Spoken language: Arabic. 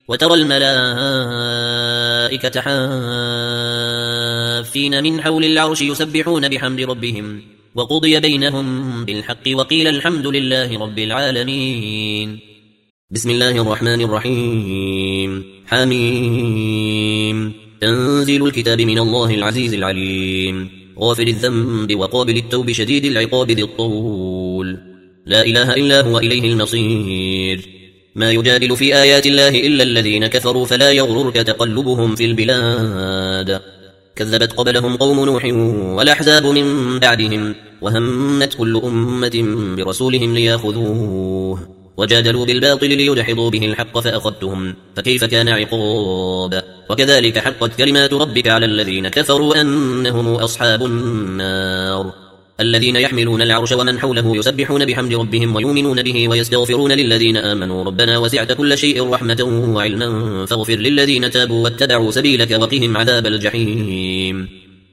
وترى الملائكة حافين من حول العرش يسبحون بحمد ربهم وقضي بينهم بالحق وقيل الحمد لله رب العالمين. بسم الله الرحمن الرحيم. حميم. تنزيل الكتاب من الله العزيز العليم، غافر الذنب وقابل التوب شديد العقاب ذي الطول، لا إله إلا هو إليه المصير. ما يجادل في آيات الله إلا الذين كفروا فلا يغررك تقلبهم في البلاد. كذبت قبلهم قوم نوح والأحزاب من بعدهم، وهمت كل أمة برسولهم ليأخذوه، وجادلوا بالباطل ليدحضوا به الحق فأخذتهم، فكيف كان عقاب. وكذلك حقت كلمات ربك على الذين كفروا أنهم أصحاب النار. الذين يحملون العرش ومن حوله يسبحون بحمد ربهم ويؤمنون به ويستغفرون للذين آمنوا ربنا وسعت كل شيء رحمة وعلما فاغفر للذين تابوا واتبعوا سبيلك وقهم عذاب الجحيم.